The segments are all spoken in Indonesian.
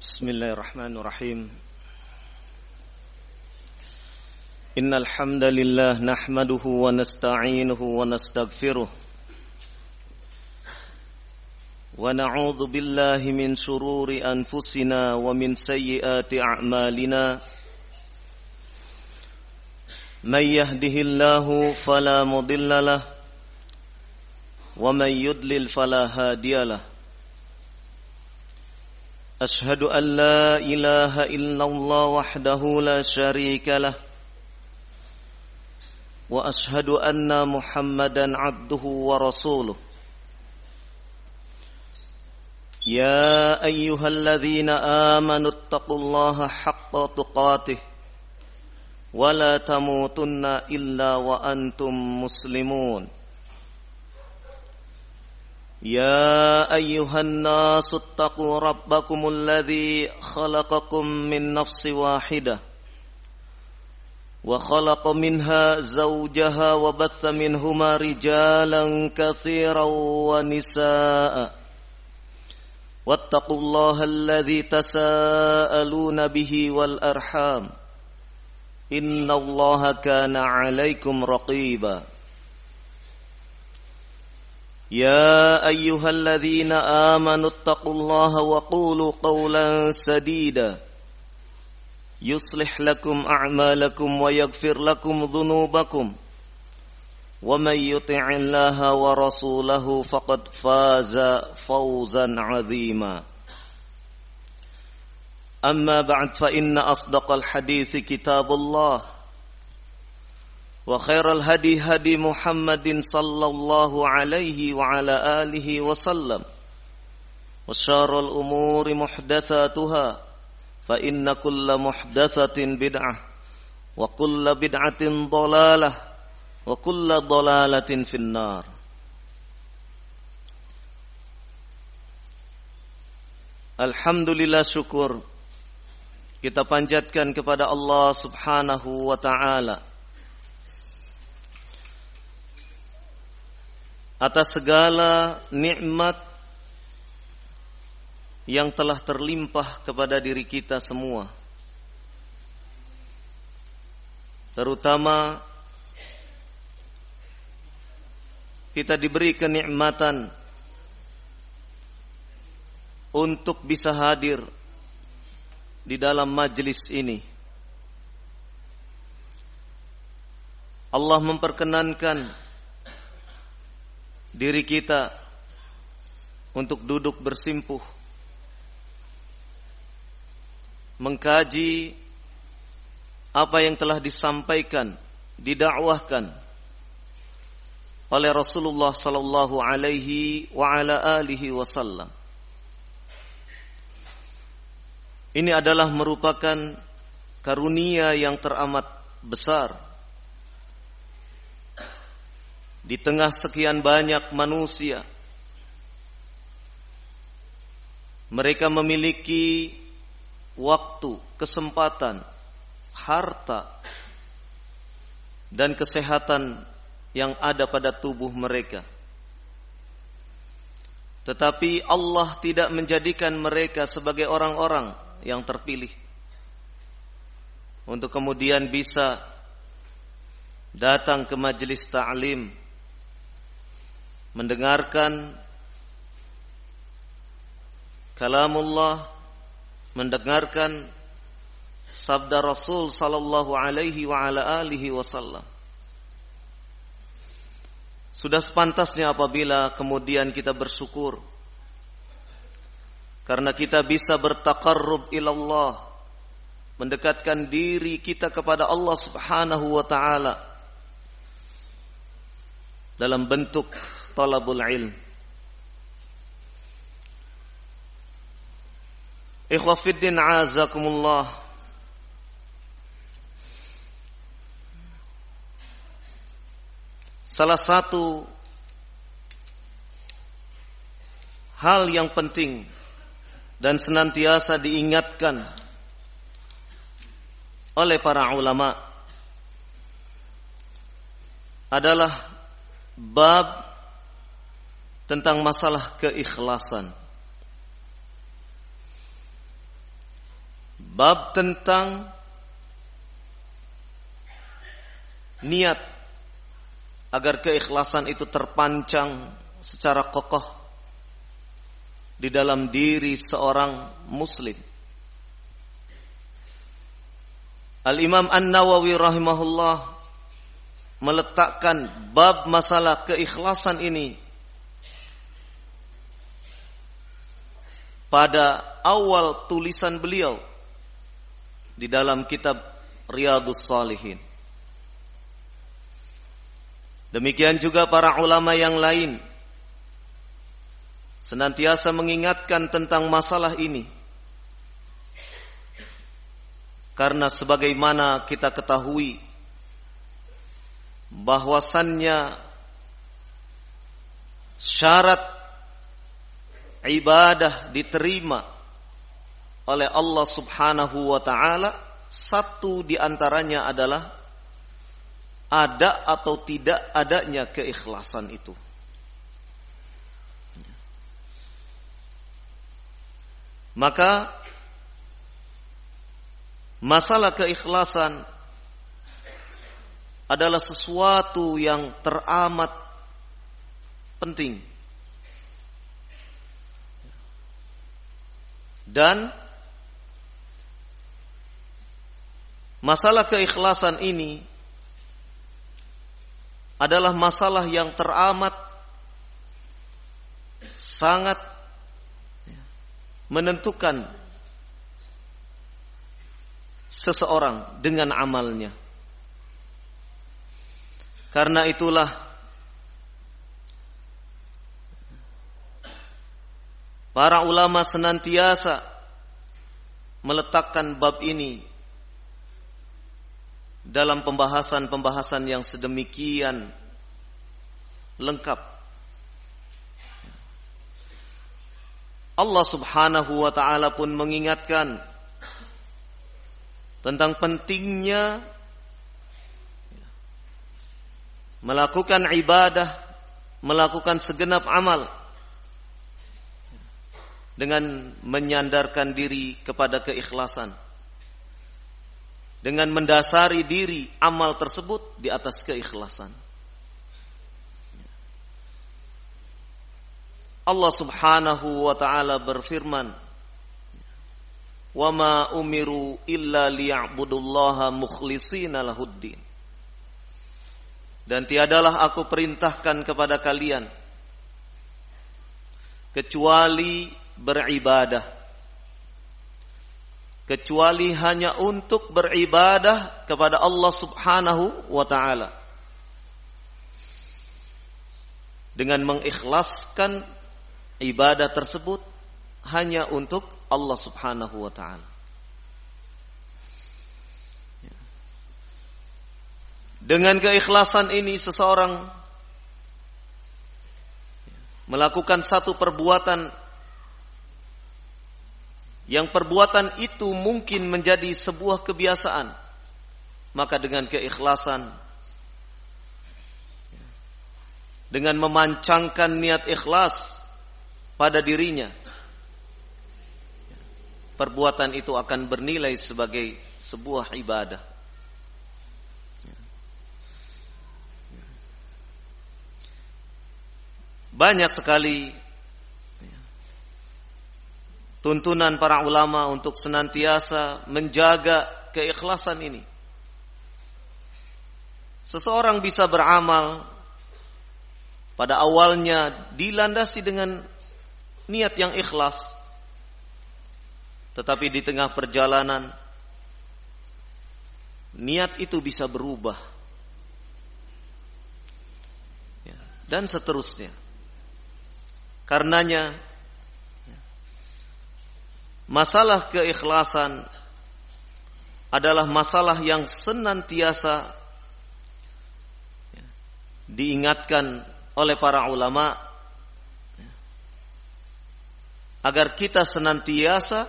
Bismillahirrahmanirrahim. Innal hamdalillah nahmaduhu wa nasta'inuhu wa nastaghfiruh wa na'udzu billahi min shururi anfusina wa min sayyiati a'malina. May yahdihillahu fala mudilla lahu wa may yudlil fala hadiyalah. Ashhadu an la ilaha illallah wahdahu la syarika lah wa ashhadu anna Muhammadan abduhu wa rasuluh. Ya ayyuhalladzina amanu taqullaha haqqa tuqatih wa la tamutunna illa wa antum muslimun. يا أيها الناس اتقوا ربكم الذي خلقكم من نفس واحدة وخلق منها زوجها وبث منهما رجالا كثيرا ونساء واتقوا الله الذي تساءلون به والأرحام إن الله كان عليكم رقيبا. يا أيها الذين آمنوا اتقوا الله وقولوا قولا سديدا يصلح لكم أعمالكم ويغفر لكم ذنوبكم ومن يطع الله ورسوله فقد فاز فوزا عظيما. أما بعد فإن أصدق الحديث كتاب الله وخير الهدي هدي محمد صلى الله عليه وعلى آله وسلم وشر الأمور محدثاتها فإن كل محدثة بدعة وكل بدعة ضلالة وكل ضلالة في النار. Alhamdulillah, syukur kita panjatkan kepada Allah Subhanahu wa ta'ala atas segala nikmat yang telah terlimpah kepada diri kita semua. Terutama kita diberi kenikmatan untuk bisa hadir di dalam majelis ini. Allah memperkenankan diri kita untuk duduk bersimpuh mengkaji apa yang telah disampaikan, didakwahkan oleh Rasulullah sallallahu alaihi wa ala alihi wasallam. Ini adalah merupakan karunia yang teramat besar. Di tengah sekian banyak manusia, mereka memiliki waktu, kesempatan, harta, dan kesehatan yang ada pada tubuh mereka. Tetapi Allah tidak menjadikan mereka sebagai orang-orang yang terpilih untuk kemudian bisa datang ke majelis ta'lim, mendengarkan kalamullah, mendengarkan sabda Rasul sallallahu alaihi wa ala alihi wasallam. Sudah sepantasnya apabila kemudian kita bersyukur karena kita bisa bertaqarrub ilallah, mendekatkan diri kita kepada Allah Subhanahu wa ta'ala dalam bentuk talabul ilm. Ikhwah fiddin azakumullah. Salah satu hal yang penting dan senantiasa diingatkan oleh para ulama adalah bab tentang masalah keikhlasan. bab tentang niat agar keikhlasan itu terpancang secara kokoh di dalam diri seorang muslim. Al-Imam An-Nawawi rahimahullah meletakkan bab masalah keikhlasan ini pada awal tulisan beliau di dalam kitab Riyadhus Shalihin. Demikian juga para ulama yang lain senantiasa mengingatkan tentang masalah ini. Karena sebagaimana kita ketahui bahwasannya syarat ibadah diterima oleh Allah Subhanahu wa ta'ala, satu di antaranya adalah ada atau tidak adanya keikhlasan itu. Maka masalah keikhlasan adalah sesuatu yang teramat penting. Dan masalah keikhlasan ini adalah masalah yang teramat sangat menentukan seseorang dengan amalnya. Karena itulah para ulama senantiasa meletakkan bab ini dalam pembahasan-pembahasan yang sedemikian lengkap. Allah Subhanahu wa ta'ala pun mengingatkan tentang pentingnya melakukan ibadah, melakukan segenap amal dengan menyandarkan diri kepada keikhlasan, dengan mendasari diri amal tersebut di atas keikhlasan. Allah Subhanahu wa ta'ala berfirman, "Wa ma umiru illa liya'budullaha mukhlishina lahuddin." Dan tiadalah aku perintahkan kepada kalian kecuali beribadah, kecuali hanya untuk beribadah kepada Allah Subhanahu wa ta'ala, dengan mengikhlaskan ibadah tersebut hanya untuk Allah Subhanahu wa ta'ala. Dengan keikhlasan ini seseorang melakukan satu perbuatan yang perbuatan itu mungkin menjadi sebuah kebiasaan, maka dengan keikhlasan, dengan memancangkan niat ikhlas pada dirinya, perbuatan itu akan bernilai sebagai sebuah ibadah. Banyak sekali tuntunan para ulama untuk senantiasa menjaga keikhlasan ini. Seseorang bisa beramal pada awalnya dilandasi dengan niat yang ikhlas, tetapi di tengah perjalanan niat itu bisa berubah, dan seterusnya. Karenanya masalah keikhlasan adalah masalah yang senantiasa diingatkan oleh para ulama agar kita senantiasa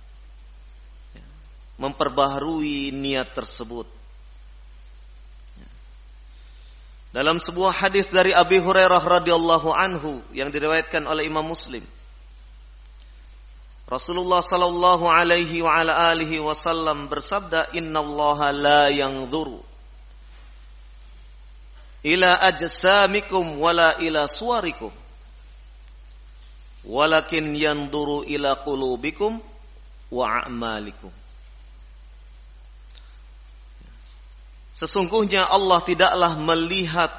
memperbaharui niat tersebut. Dalam sebuah hadis dari Abi Hurairah radhiyallahu anhu yang diriwayatkan oleh Imam Muslim, Rasulullah sallallahu alaihi wa ala alihi wasallam bersabda, "Innallaha la yanzuru ila ajsamikum wala ila suwarikum, walakin yanzuru ila qulubikum wa a'malikum." Sesungguhnya Allah tidaklah melihat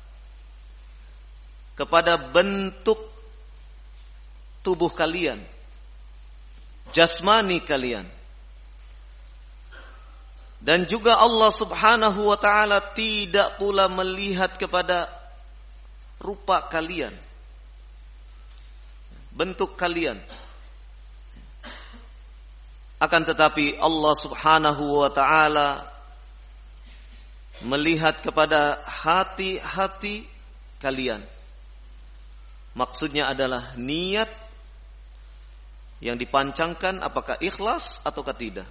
kepada bentuk tubuh kalian, jasmani kalian. Dan juga Allah subhanahu wa ta'ala tidak pula melihat kepada rupa kalian, bentuk kalian. Akan tetapi Allah subhanahu wa ta'ala melihat kepada hati-hati kalian. Maksudnya adalah niat yang dipancangkan, apakah ikhlas ataukah tidak.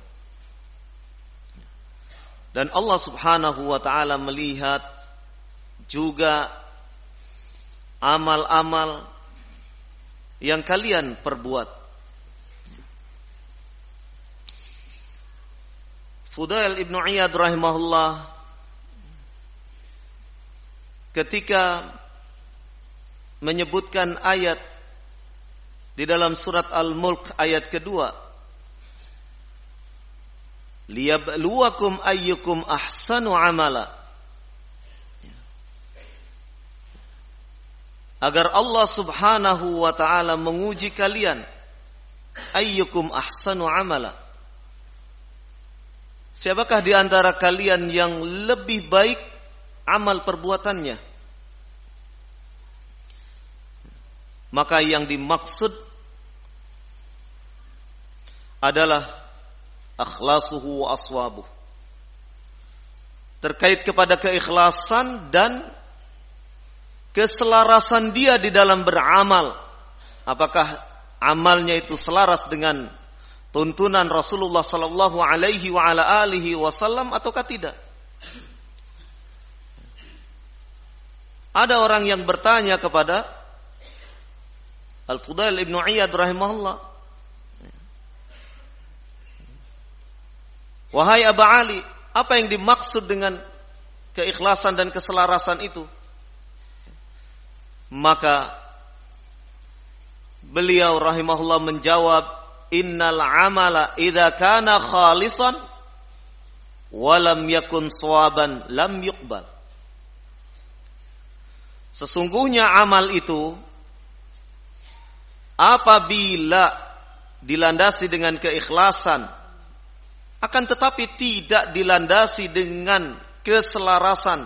Dan Allah subhanahu wa ta'ala melihat juga amal-amal yang kalian perbuat. Fudail ibn Iyad rahimahullah ketika menyebutkan ayat di dalam surat Al-Mulk ayat kedua, liyabluwakum ayyukum ahsanu amala, agar Allah subhanahu wa ta'ala menguji kalian, ayyukum ahsanu amala, siapakah di antara kalian yang lebih baik amal perbuatannya. Maka yang dimaksud adalah akhlasuhu wa aswabuh, terkait kepada keikhlasan dan keselarasan dia di dalam beramal. Apakah amalnya itu selaras dengan tuntunan Rasulullah sallallahu alaihi wa ala alihi wasallam ataukah tidak? Ada orang yang bertanya kepada Al-Fudail ibn Iyad rahimahullah, "Wahai Aba Ali, apa yang dimaksud dengan keikhlasan dan keselarasan itu?" Maka beliau rahimahullah menjawab, "Innal amala idza kana khalisan wa lam yakun shawaban lam yuqbal." Sesungguhnya amal itu apabila dilandasi dengan keikhlasan, akan tetapi tidak dilandasi dengan keselarasan,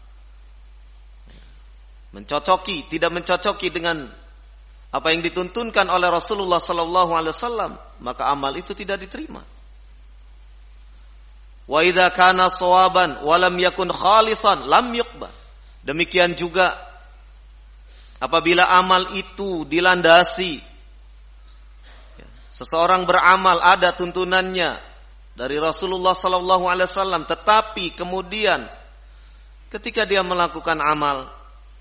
mencocoki, tidak mencocoki dengan apa yang dituntunkan oleh Rasulullah sallallahu alaihi wasallam, maka amal itu tidak diterima. Wa idza kana shawaban wa lam yakun khalisan lam yuqbal. Demikian juga apabila amal itu dilandasi, seseorang beramal ada tuntunannya dari Rasulullah sallallahu alaihi wasallam, tetapi kemudian ketika dia melakukan amal,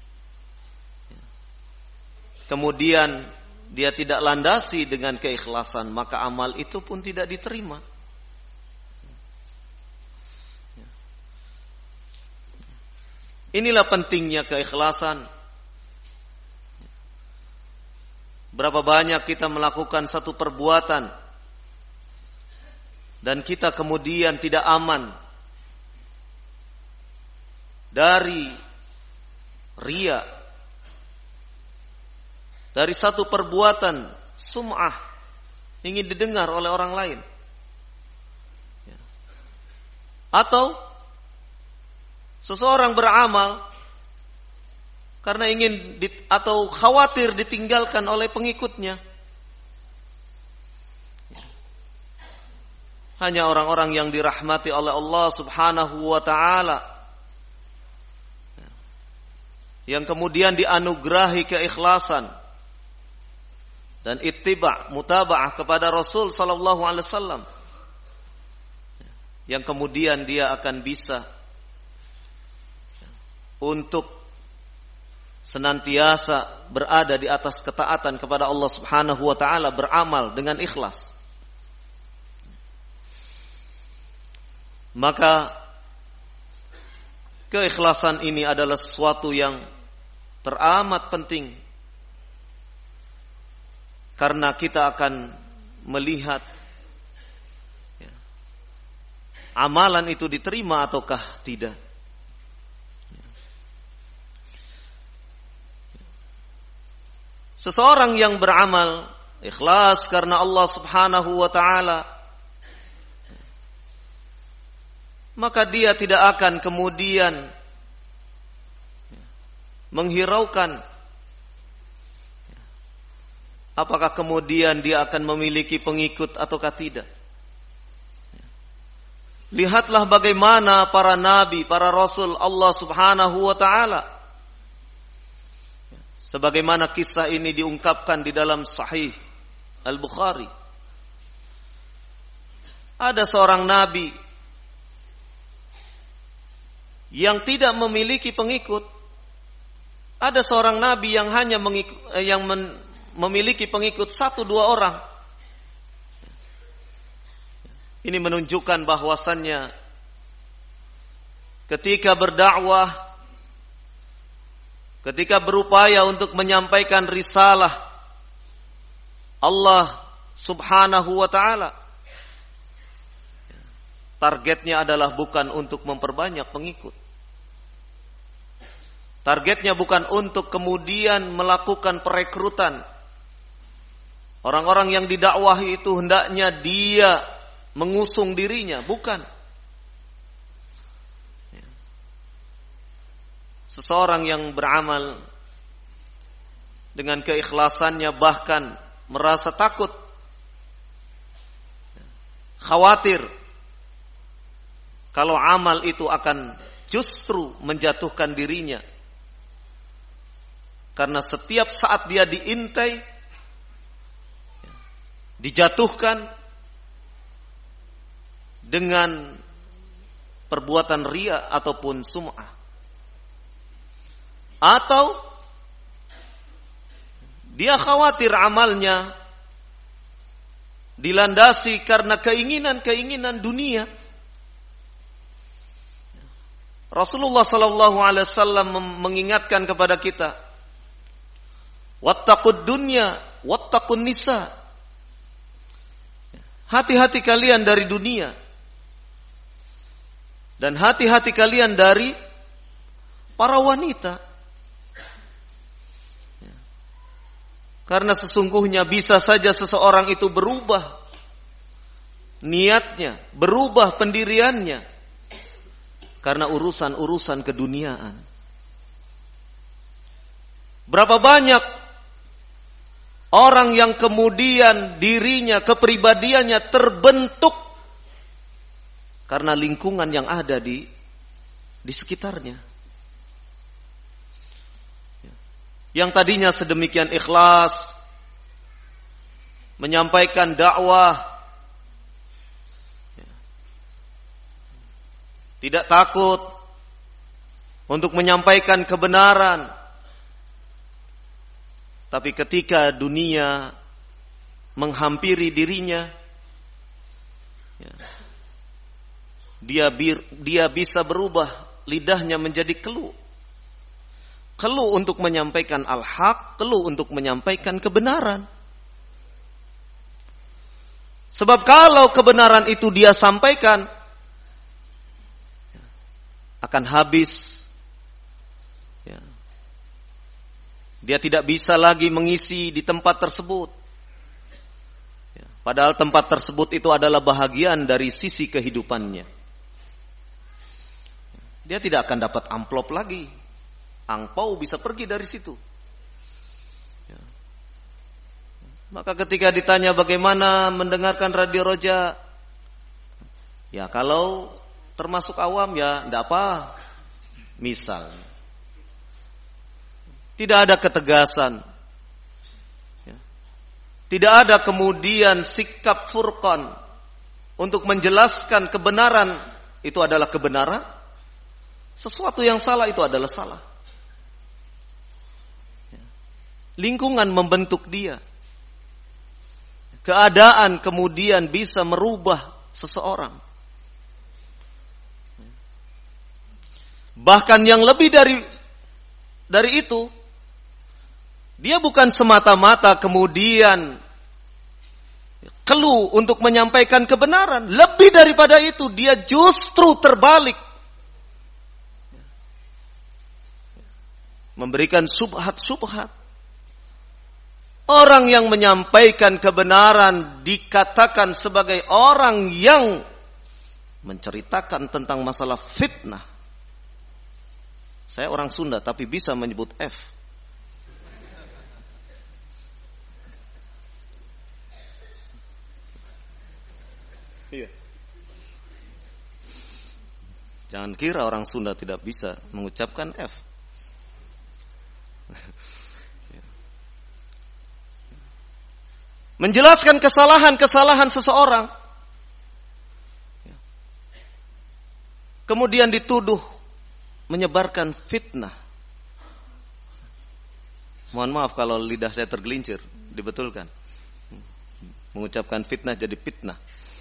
kemudian dia tidak landasi dengan keikhlasan, maka amal itu pun tidak diterima. Inilah pentingnya keikhlasan. Berapa banyak kita melakukan satu perbuatan dan kita kemudian tidak aman dari riya, dari satu perbuatan sum'ah, ingin didengar oleh orang lain, atau seseorang beramal karena ingin atau khawatir ditinggalkan oleh pengikutnya. Hanya orang-orang yang dirahmati oleh Allah subhanahu wa ta'ala, yang kemudian dianugerahi keikhlasan dan ittiba', mutaba'ah kepada Rasul sallallahu alaihi wasallam, yang kemudian dia akan bisa untuk senantiasa berada di atas ketaatan kepada Allah Subhanahu wa taala, beramal dengan ikhlas. Maka keikhlasan ini adalah sesuatu yang teramat penting, karena kita akan melihat amalan itu diterima ataukah tidak. Seseorang yang beramal ikhlas karena Allah Subhanahu wa taala, maka dia tidak akan kemudian menghiraukan apakah kemudian dia akan memiliki pengikut ataukah tidak. Lihatlah bagaimana para nabi, para rasul Allah Subhanahu wa taala. Sebagaimana kisah ini diungkapkan di dalam Sahih Al-Bukhari. Ada seorang nabi yang tidak memiliki pengikut. Ada seorang nabi yang hanya memiliki pengikut 1-2 orang. Ini menunjukkan bahwasannya ketika berdakwah, ketika berupaya untuk menyampaikan risalah Allah Subhanahu wa taala, targetnya adalah bukan untuk memperbanyak pengikut. Targetnya bukan untuk kemudian melakukan perekrutan. Orang-orang yang didakwahi itu hendaknya dia mengusung dirinya, bukan. Seseorang yang beramal dengan keikhlasannya bahkan merasa takut, khawatir kalau amal itu akan justru menjatuhkan dirinya. Karena setiap saat dia diintai, dijatuhkan dengan perbuatan riya ataupun sum'ah. Atau dia khawatir amalnya dilandasi karena keinginan-keinginan dunia. Rasulullah sallallahu alaihi wasallam mengingatkan kepada kita, wattaqud dunya wattaqun nisa. Hati-hati kalian dari dunia dan hati-hati kalian dari para wanita. Karena sesungguhnya bisa saja seseorang itu berubah niatnya, berubah pendiriannya karena urusan-urusan keduniaan. Berapa banyak orang yang kemudian dirinya, kepribadiannya terbentuk karena lingkungan yang ada di sekitarnya. Yang tadinya sedemikian ikhlas menyampaikan dakwah, tidak takut untuk menyampaikan kebenaran, tapi ketika dunia menghampiri dirinya, dia bisa berubah, lidahnya menjadi keluh. Keluh untuk menyampaikan al-haq, keluh untuk menyampaikan kebenaran. Sebab kalau kebenaran itu dia sampaikan, akan habis. Dia tidak bisa lagi mengisi di tempat tersebut. Padahal tempat tersebut itu adalah bahagian dari sisi kehidupannya. Dia tidak akan dapat amplop lagi. Angpau bisa pergi dari situ. Maka ketika ditanya bagaimana mendengarkan radio Roja, ya kalau termasuk awam ya tidak apa. Misal, tidak ada ketegasan, tidak ada kemudian sikap furqan untuk menjelaskan kebenaran itu adalah kebenaran, sesuatu yang salah itu adalah salah. Lingkungan membentuk dia. Keadaan kemudian bisa merubah seseorang. Bahkan yang lebih dari itu, dia bukan semata-mata kemudian keluh untuk menyampaikan kebenaran. Lebih daripada itu, dia justru terbalik. Memberikan subhat-subhat. Orang yang menyampaikan kebenaran dikatakan sebagai orang yang menceritakan tentang masalah fitnah. Saya orang Sunda tapi bisa menyebut F. Iya. Jangan kira orang Sunda tidak bisa mengucapkan F. Menjelaskan kesalahan-kesalahan seseorang, kemudian dituduh menyebarkan fitnah. Mohon maaf kalau lidah saya tergelincir, dibetulkan. Mengucapkan fitnah jadi fitnah.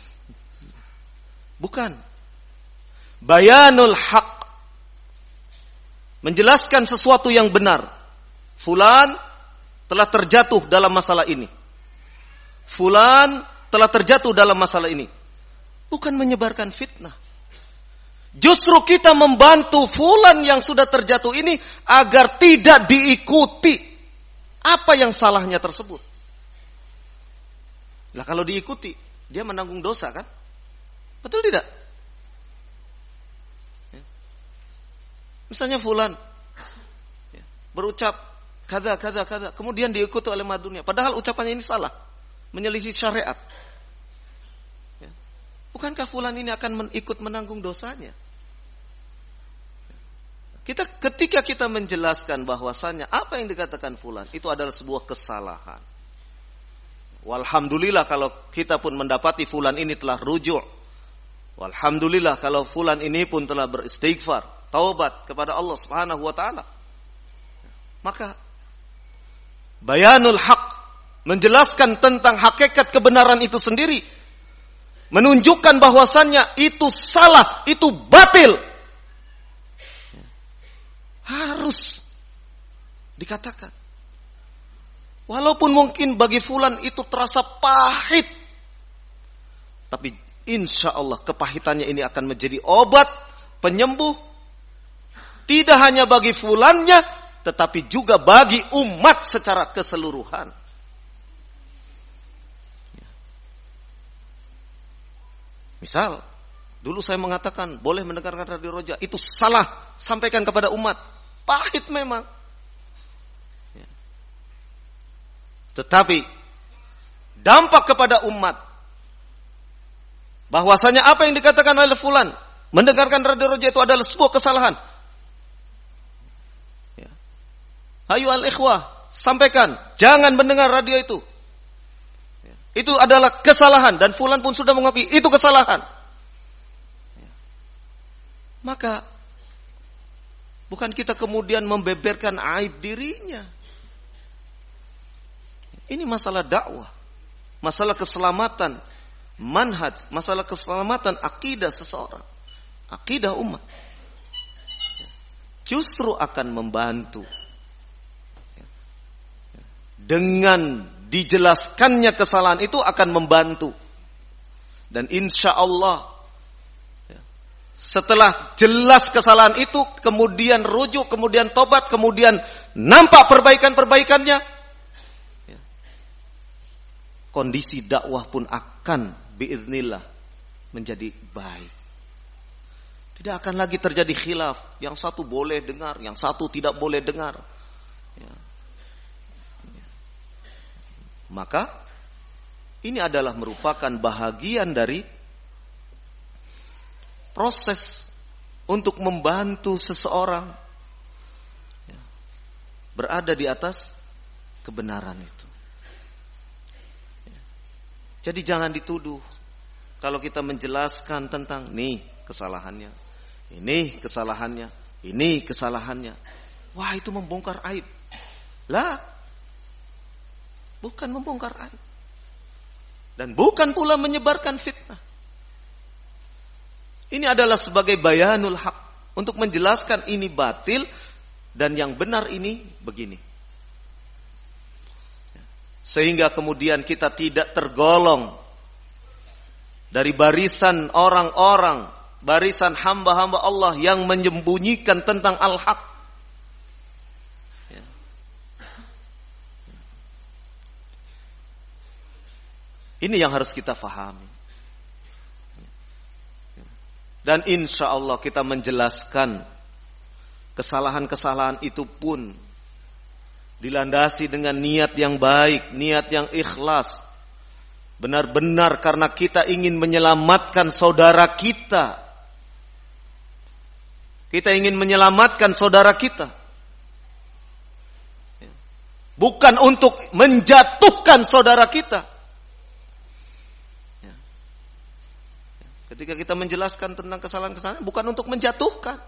Bukan. Bayanul haq. Menjelaskan sesuatu yang benar. Fulan telah terjatuh dalam masalah ini. Fulan telah terjatuh dalam masalah ini. Bukan menyebarkan fitnah. Justru kita membantu fulan yang sudah terjatuh ini agar tidak diikuti. Apa yang salahnya tersebut? Lah kalau diikuti, dia menanggung dosa kan? Betul tidak? Misalnya fulan berucap kada, kemudian diikuti oleh madunya. Padahal ucapannya ini salah. Menyelisih syariat. Bukankah fulan ini akan ikut menanggung dosanya? Ketika kita menjelaskan bahwasannya apa yang dikatakan fulan itu adalah sebuah kesalahan. Walhamdulillah kalau kita pun mendapati fulan ini telah rujuk. Walhamdulillah kalau fulan ini pun telah beristighfar, taubat kepada Allah Subhanahu wa taala. Maka bayanul haq, menjelaskan tentang hakikat kebenaran itu sendiri, menunjukkan bahwasannya itu salah, itu batil, harus dikatakan. Walaupun mungkin bagi fulan itu terasa pahit, tapi insya Allah kepahitannya ini akan menjadi obat penyembuh, tidak hanya bagi fulannya, tetapi juga bagi umat secara keseluruhan. Misal, dulu saya mengatakan boleh mendengarkan radio Roja, itu salah, sampaikan kepada umat. Pahit memang. Tetapi dampak kepada umat, bahwasanya apa yang dikatakan oleh fulan, mendengarkan radio Roja itu adalah sebuah kesalahan. Hayu al-ikhwah, sampaikan, jangan mendengar radio itu. Itu adalah kesalahan dan fulan pun sudah mengakui itu kesalahan. Maka bukan kita kemudian membeberkan aib dirinya. Ini masalah dakwah, masalah keselamatan manhaj, masalah keselamatan akidah seseorang, akidah umat. Justru akan membantu dengan dijelaskannya kesalahan itu, akan membantu. Dan insya Allah setelah jelas kesalahan itu, kemudian rujuk, kemudian tobat, kemudian nampak perbaikan-perbaikannya, kondisi dakwah pun akan biiznillah menjadi baik. Tidak akan lagi terjadi khilaf, yang satu boleh dengar, yang satu tidak boleh dengar. Maka ini adalah merupakan bahagian dari proses untuk membantu seseorang berada di atas kebenaran itu. Jadi jangan dituduh kalau kita menjelaskan tentang nih kesalahannya, ini kesalahannya, ini kesalahannya. Wah, itu membongkar aib. Lah, bukan membongkar aib. Dan bukan pula menyebarkan fitnah. Ini adalah sebagai bayanul haq, untuk menjelaskan ini batil dan yang benar ini begini. Sehingga kemudian kita tidak tergolong dari barisan orang-orang, barisan hamba-hamba Allah yang menyembunyikan tentang al-haq. Ini yang harus kita fahami. Dan insya Allah kita menjelaskan kesalahan-kesalahan itu pun dilandasi dengan niat yang baik, niat yang ikhlas. Benar-benar karena kita ingin menyelamatkan saudara kita. Kita ingin menyelamatkan saudara kita. Bukan untuk menjatuhkan saudara kita. Ketika kita menjelaskan tentang kesalahan-kesalahan, bukan untuk menjatuhkan.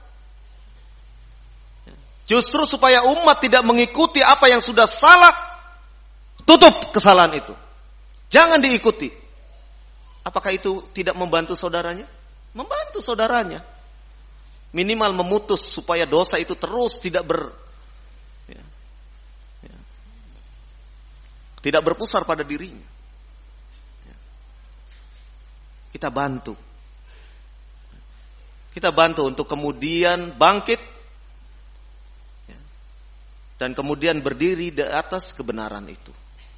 Justru supaya umat tidak mengikuti apa yang sudah salah, tutup kesalahan itu. Jangan diikuti. Apakah itu tidak membantu saudaranya? Membantu saudaranya. Minimal memutus supaya dosa itu terus tidak tidak berpusar pada dirinya. Kita bantu. Kita bantu untuk kemudian bangkit dan kemudian berdiri di atas kebenaran itu.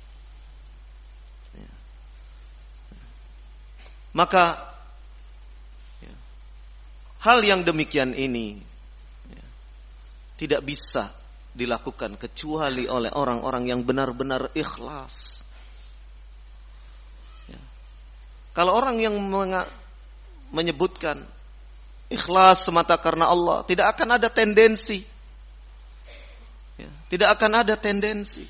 Maka hal yang demikian ini tidak bisa dilakukan kecuali oleh orang-orang yang benar-benar ikhlas. Kalau orang yang menyebutkan ikhlas semata karena Allah, tidak akan ada tendensi. Tidak akan ada tendensi.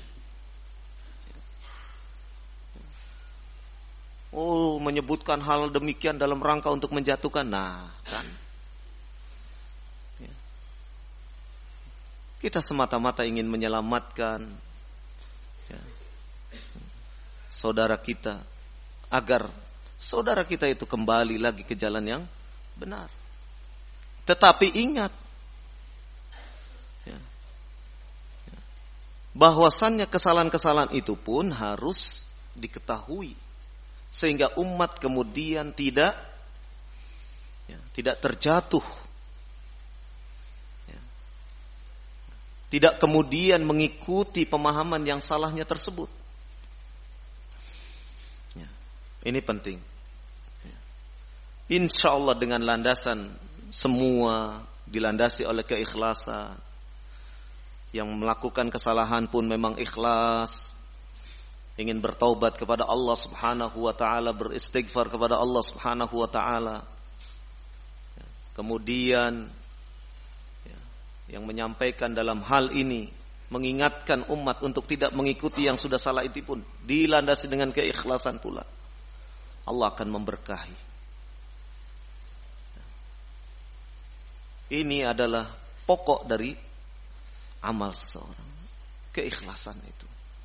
Oh, menyebutkan hal demikian dalam rangka untuk menjatuhkan. Nah, kan. Kita semata-mata ingin menyelamatkan saudara kita agar saudara kita itu kembali lagi ke jalan yang benar. Tetapi ingat bahwasannya kesalahan-kesalahan itu pun harus diketahui sehingga umat kemudian tidak terjatuh, tidak kemudian mengikuti pemahaman yang salahnya tersebut. Ini penting. Insya Allah dengan landasan semua dilandasi oleh keikhlasan. Yang melakukan kesalahan pun memang ikhlas, ingin bertaubat kepada Allah Subhanahu wa taala, beristighfar kepada Allah Subhanahu wa taala. Kemudian yang menyampaikan dalam hal ini mengingatkan umat untuk tidak mengikuti yang sudah salah itu pun dilandasi dengan keikhlasan pula. Allah akan memberkahi. Ini adalah pokok dari amal seseorang. Keikhlasan itu.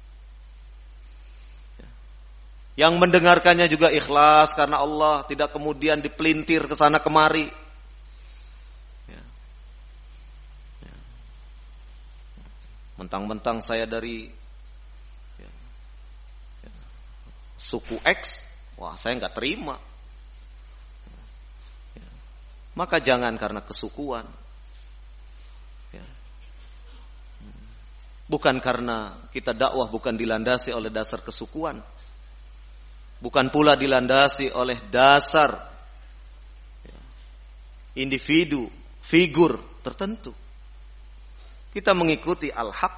Yang mendengarkannya juga ikhlas karena Allah, tidak kemudian dipelintir ke sana kemari. Mentang-mentang saya dari suku X, wah saya nggak terima. Maka jangan karena kesukuan. Bukan karena kita dakwah bukan dilandasi oleh dasar kesukuan. Bukan pula dilandasi oleh dasar individu, figur tertentu. Kita mengikuti al-haq.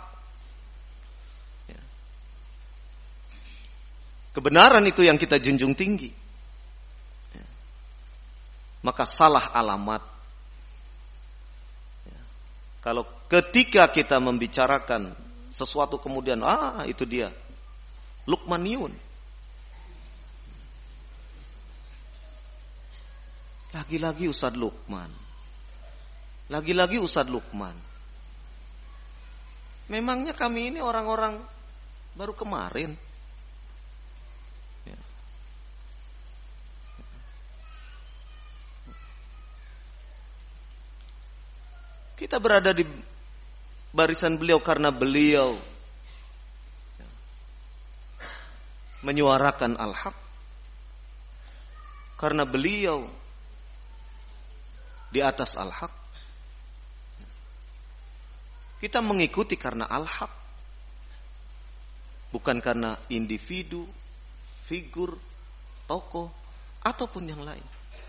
Kebenaran itu yang kita junjung tinggi. Maka salah alamat. Kalau ketika kita membicarakan sesuatu kemudian, itu dia Luqmaniyun. Lagi-lagi Ustadz Luqman. Lagi-lagi Ustadz Luqman. Memangnya kami ini orang-orang baru kemarin Kita berada di barisan beliau karena beliau menyuarakan al-haq, karena beliau di atas al-haq. Kita mengikuti karena al-haq, bukan karena individu, figur, tokoh, ataupun yang lain.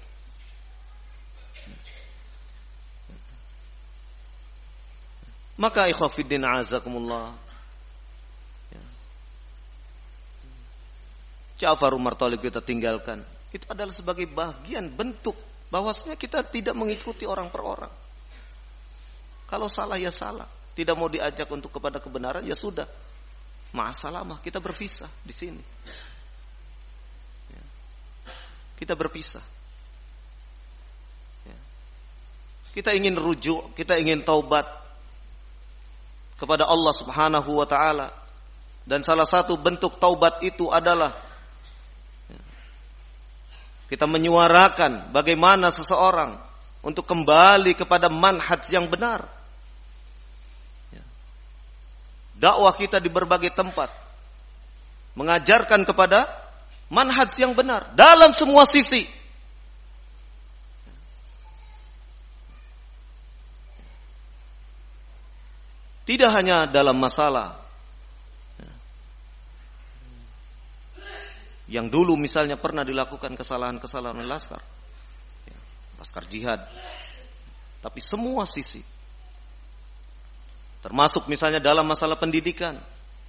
Maka ikhwafiddin azakumullah, Ja'far Umar Thalib kita tinggalkan, itu adalah sebagai bagian bentuk bahwasanya kita tidak mengikuti orang per orang. Kalau salah ya salah, tidak mau diajak untuk kepada kebenaran ya sudah, ma'asalamah, kita berpisah di sini. Kita berpisah. Kita ingin rujuk, kita ingin taubat kepada Allah Subhanahu wa taala, dan salah satu bentuk taubat itu adalah kita menyuarakan bagaimana seseorang untuk kembali kepada manhaj yang benar. Dakwah kita di berbagai tempat mengajarkan kepada manhaj yang benar dalam semua sisi. Tidak hanya dalam masalah yang dulu misalnya pernah dilakukan kesalahan-kesalahan oleh laskar jihad, tapi semua sisi, termasuk misalnya dalam masalah pendidikan.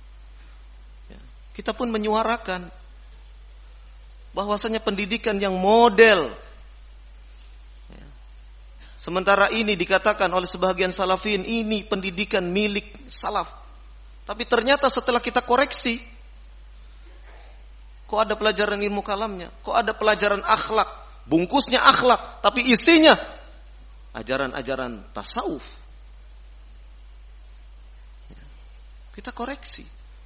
Kita pun menyuarakan bahwasanya pendidikan yang model, sementara ini dikatakan oleh sebagian salafin ini pendidikan milik salaf, tapi ternyata setelah kita koreksi, kok ada pelajaran ilmu kalamnya, kok ada pelajaran akhlak, bungkusnya akhlak, tapi isinya ajaran-ajaran tasawuf. Kita koreksi.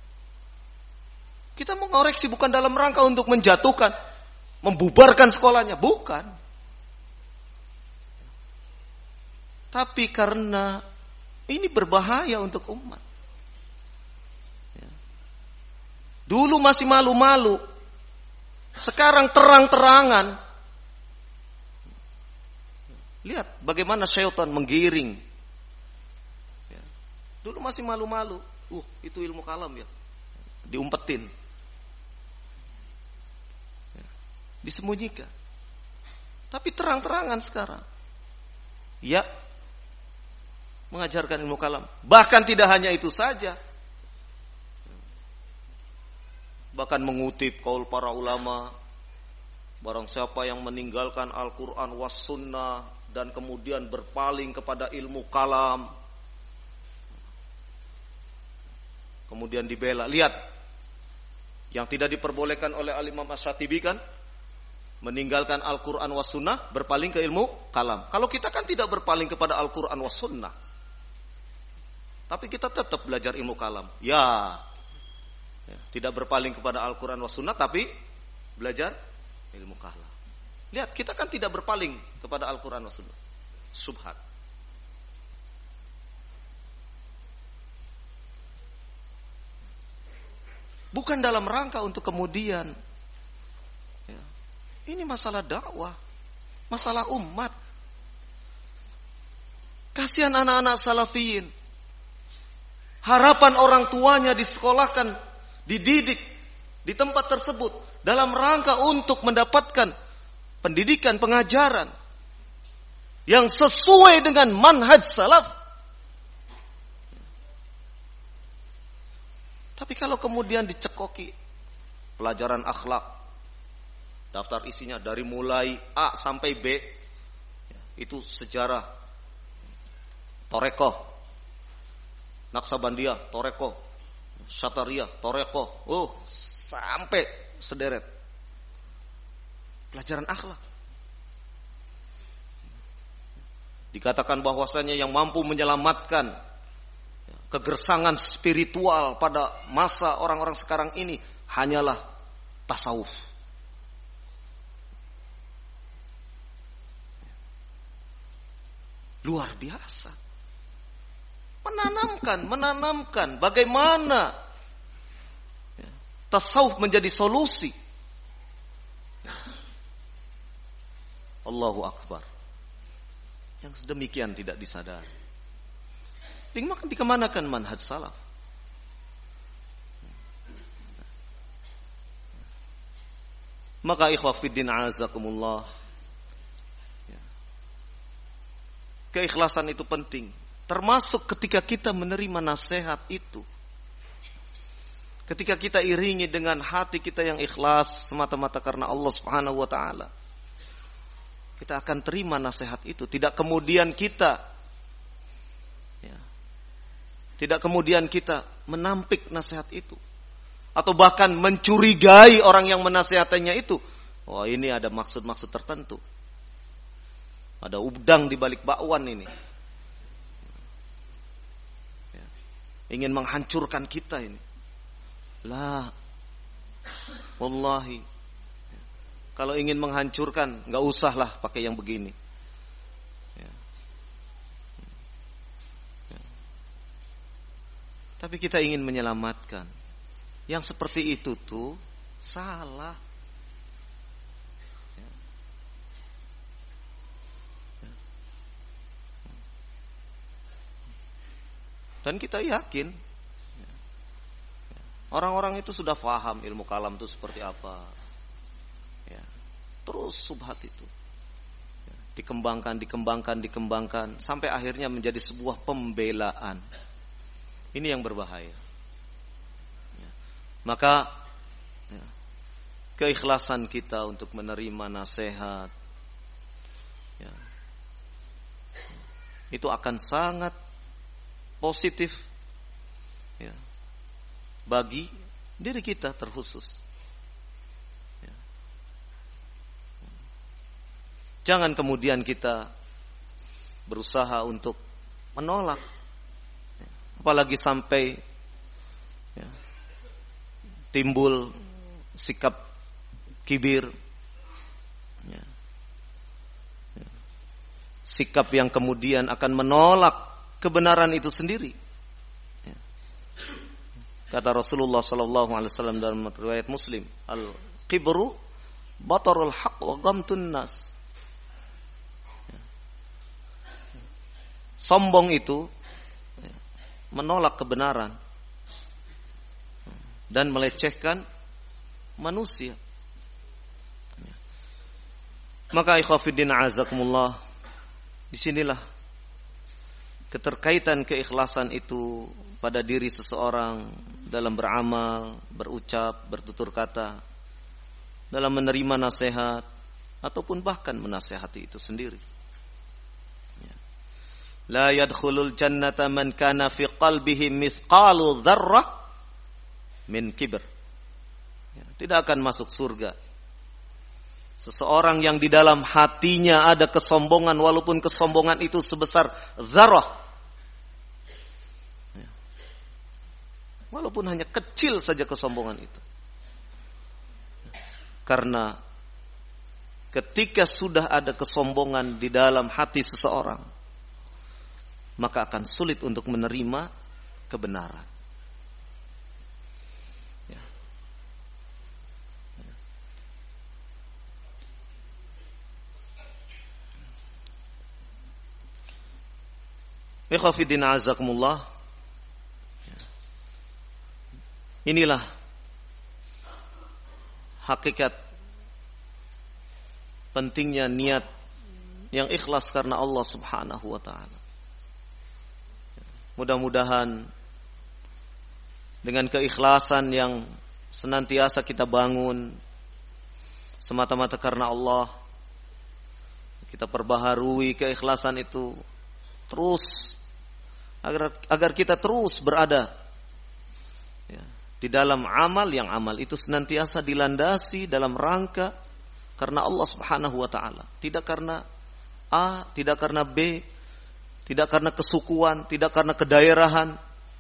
Kita mengoreksi bukan dalam rangka untuk menjatuhkan, membubarkan sekolahnya, bukan. Tapi karena ini berbahaya untuk umat. Dulu masih malu-malu, sekarang terang-terangan. Lihat bagaimana syaitan menggiring. Dulu masih malu-malu, itu ilmu kalam ya, diumpetin, disembunyikan. Tapi terang-terangan sekarang, ya, mengajarkan ilmu kalam. Bahkan tidak hanya itu saja, bahkan mengutip qaul para ulama, barang siapa yang meninggalkan Al-Quran was sunnah dan kemudian berpaling kepada ilmu kalam, kemudian dibela. Lihat, yang tidak diperbolehkan oleh Al-Imam Asy-Syatibi kan meninggalkan Al-Quran was sunnah, berpaling ke ilmu kalam. Kalau kita kan tidak berpaling kepada Al-Quran was sunnah, tapi kita tetap belajar ilmu kalam. Ya, tidak berpaling kepada Al-Quran was sunnah, tapi belajar ilmu kalam. Lihat, kita kan tidak berpaling kepada Al-Quran was sunnah. Subhat. Bukan dalam rangka untuk kemudian, ini masalah dakwah, masalah umat. Kasihan anak-anak salafiyin. Harapan orang tuanya disekolahkan, dididik di tempat tersebut dalam rangka untuk mendapatkan pendidikan, pengajaran yang sesuai dengan manhaj salaf. Tapi kalau kemudian dicekoki pelajaran akhlak, daftar isinya dari mulai A sampai B, itu sejarah, Torekoh, Naksabandiyah, Torekoh, Syatariyah, Torekoh, sampai sederet pelajaran akhlak. Dikatakan bahwasanya yang mampu menyelamatkan kegersangan spiritual pada masa orang-orang sekarang ini hanyalah tasawuf. Luar biasa. menanamkan bagaimana tasawuf menjadi solusi. Allahu Akbar. Yang demikian tidak disadari. Dikemanakan manhaj salaf? Maka ikhwah fiddin azakumullah, keikhlasan itu penting. Termasuk ketika kita menerima nasihat itu. Ketika kita iringi dengan hati kita yang ikhlas semata-mata karena Allah Subhanahu wa taala, kita akan terima nasihat itu. Tidak kemudian kita menampik nasihat itu, atau bahkan mencurigai orang yang menasihatinya itu. Oh, ini ada maksud-maksud tertentu. Ada udang di balik bakwan ini. Ingin menghancurkan kita ini. Lah, wallahi, kalau ingin menghancurkan, nggak usahlah pakai yang begini. Tapi kita ingin menyelamatkan. Yang seperti itu tuh salah. Dan kita yakin orang-orang itu sudah paham ilmu kalam itu seperti apa. Terus subhat itu dikembangkan sampai akhirnya menjadi sebuah pembelaan. Ini yang berbahaya. Maka keikhlasan kita untuk menerima nasihat itu akan sangat positif bagi diri kita terkhusus. Jangan kemudian kita berusaha untuk menolak, apalagi sampai timbul sikap kibir, sikap yang kemudian akan menolak kebenaran itu sendiri. Kata Rasulullah sallallahu alaihi wasallam dalam riwayat Muslim, al-kibru batarul haqq wa ghamtun nas. Sombong itu menolak kebenaran dan melecehkan manusia. Maka ikhwah fiddin azakumullah, disinilah keterkaitan keikhlasan itu pada diri seseorang dalam beramal, berucap, bertutur kata, dalam menerima nasihat ataupun bahkan menasihati itu sendiri. La yadkhulul jannata man kana fi qalbihi mithqalu dzarrah min kibr. Tidak akan masuk surga seseorang yang di dalam hatinya ada kesombongan, walaupun kesombongan itu sebesar dzarrah. Walaupun hanya kecil saja kesombongan itu. Karena ketika sudah ada kesombongan di dalam hati seseorang, maka akan sulit untuk menerima kebenaran. Ikhwah fiddin azakumullah, inilah hakikat pentingnya niat yang ikhlas karena Allah Subhanahu wa taala. Mudah-mudahan dengan keikhlasan yang senantiasa kita bangun semata-mata karena Allah, kita perbaharui keikhlasan itu terus agar kita terus berada di dalam amal yang amal itu senantiasa dilandasi dalam rangka karena Allah Subhanahu wa taala, tidak karena A, tidak karena B, tidak karena kesukuan, tidak karena kedaerahan,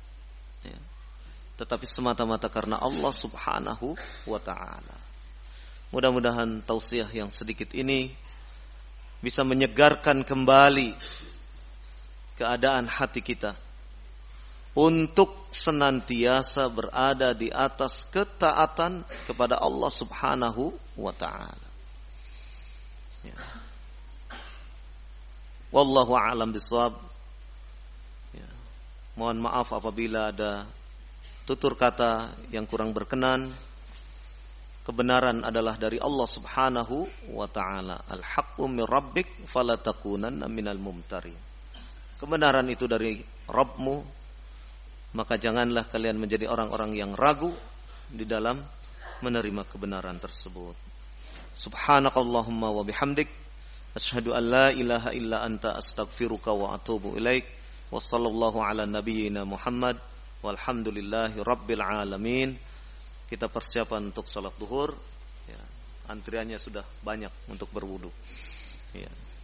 tetapi semata-mata karena Allah Subhanahu wa ta'ala. Mudah-mudahan tausiah yang sedikit ini bisa menyegarkan kembali keadaan hati kita, untuk senantiasa berada di atas ketaatan kepada Allah Subhanahu wa taala. Ya. Wallahu a'lam bishawab. Ya. Mohon maaf apabila ada tutur kata yang kurang berkenan. Kebenaran adalah dari Allah Subhanahu wa taala. Al-haqqu min rabbik fala takunanna minal mumtarin. Kebenaran itu dari Rabbmu, maka janganlah kalian menjadi orang-orang yang ragu di dalam menerima kebenaran tersebut. Subhanakallahumma wa bihamdik, asyhadu an la ilaha illa anta, astaghfiruka wa atubu ilaik. Wa sallallahu ala nabiyyina Muhammad walhamdulillahi rabbil alamin. Kita persiapan untuk salat zuhur. Ya, antriannya sudah banyak untuk berwudu. Ya.